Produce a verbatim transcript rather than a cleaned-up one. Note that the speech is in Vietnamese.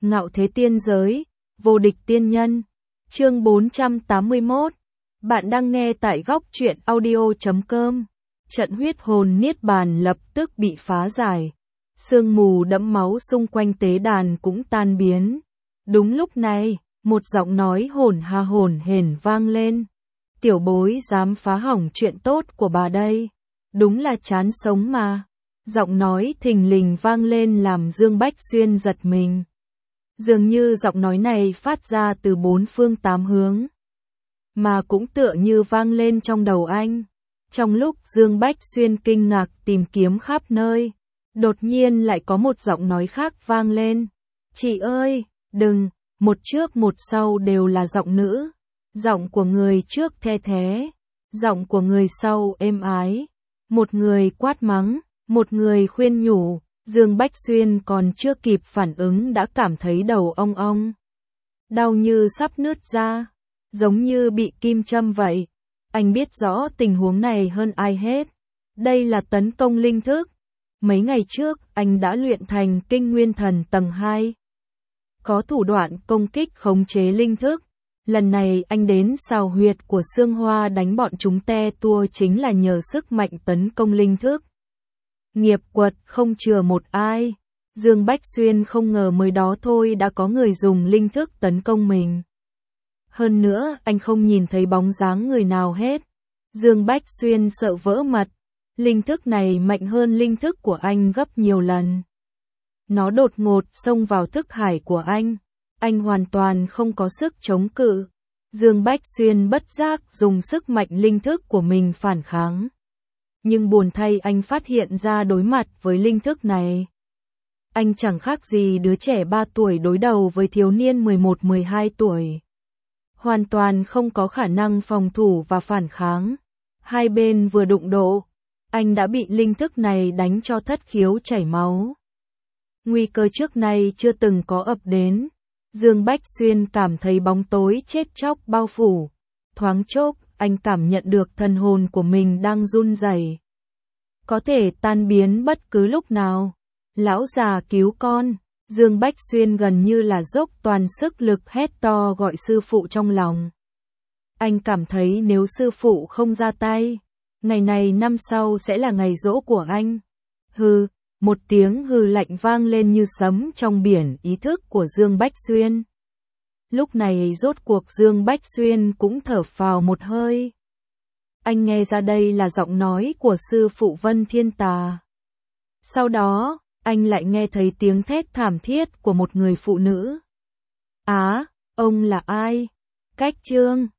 Ngạo thế tiên giới, vô địch tiên nhân. Chương bốn trăm tám mươi mốt. Bạn đang nghe tại góc truyện audio chấm com. Trận huyết hồn niết bàn lập tức bị phá giải. Sương mù đẫm máu xung quanh tế đàn cũng tan biến. Đúng lúc này, một giọng nói hồn ha hồn hển vang lên. Tiểu bối dám phá hỏng chuyện tốt của bà đây. Đúng là chán sống mà. Giọng nói thình lình vang lên làm Dương Bách Xuyên giật mình. Dường như giọng nói này phát ra từ bốn phương tám hướng, mà cũng tựa như vang lên trong đầu anh. Trong lúc Dương Bách Xuyên kinh ngạc tìm kiếm khắp nơi, đột nhiên lại có một giọng nói khác vang lên. Chị ơi, đừng, một trước một sau đều là giọng nữ. Giọng của người trước the thé, giọng của người sau êm ái. Một người quát mắng, một người khuyên nhủ. Dương Bách Xuyên còn chưa kịp phản ứng đã cảm thấy đầu ong ong. Đau như sắp nứt ra, giống như bị kim châm vậy. Anh biết rõ tình huống này hơn ai hết. Đây là tấn công linh thức. Mấy ngày trước, anh đã luyện thành kinh nguyên thần tầng hai. Có thủ đoạn công kích khống chế linh thức. Lần này anh đến xào huyệt của Sương Hoa đánh bọn chúng te tua chính là nhờ sức mạnh tấn công linh thức. Nghiệp quật không chừa một ai. Dương Bách Xuyên không ngờ mới đó thôi đã có người dùng linh thức tấn công mình. Hơn nữa, anh không nhìn thấy bóng dáng người nào hết. Dương Bách Xuyên sợ vỡ mật. Linh thức này mạnh hơn linh thức của anh gấp nhiều lần. Nó đột ngột xông vào thức hải của anh. Anh hoàn toàn không có sức chống cự. Dương Bách Xuyên bất giác dùng sức mạnh linh thức của mình phản kháng. Nhưng buồn thay anh phát hiện ra đối mặt với linh thức này, anh chẳng khác gì đứa trẻ ba tuổi đối đầu với thiếu niên mười một mười hai tuổi. Hoàn toàn không có khả năng phòng thủ và phản kháng. Hai bên vừa đụng độ, anh đã bị linh thức này đánh cho thất khiếu chảy máu. Nguy cơ trước nay chưa từng có ập đến. Dương Bách Xuyên cảm thấy bóng tối chết chóc bao phủ. Thoáng chốc, anh cảm nhận được thần hồn của mình đang run rẩy, có thể tan biến bất cứ lúc nào. Lão già cứu con. Dương Bách Xuyên gần như là dốc toàn sức lực hét to gọi sư phụ trong lòng. Anh cảm thấy nếu sư phụ không ra tay, ngày này năm sau sẽ là ngày giỗ của anh. Hừ, một tiếng hừ lạnh vang lên như sấm trong biển ý thức của Dương Bách Xuyên. Lúc này rốt cuộc Dương Bách Xuyên cũng thở phào một hơi. Anh nghe ra đây là giọng nói của sư phụ Vân Thiên Tà. Sau đó, anh lại nghe thấy tiếng thét thảm thiết của một người phụ nữ. Á, ông là ai? Cách chương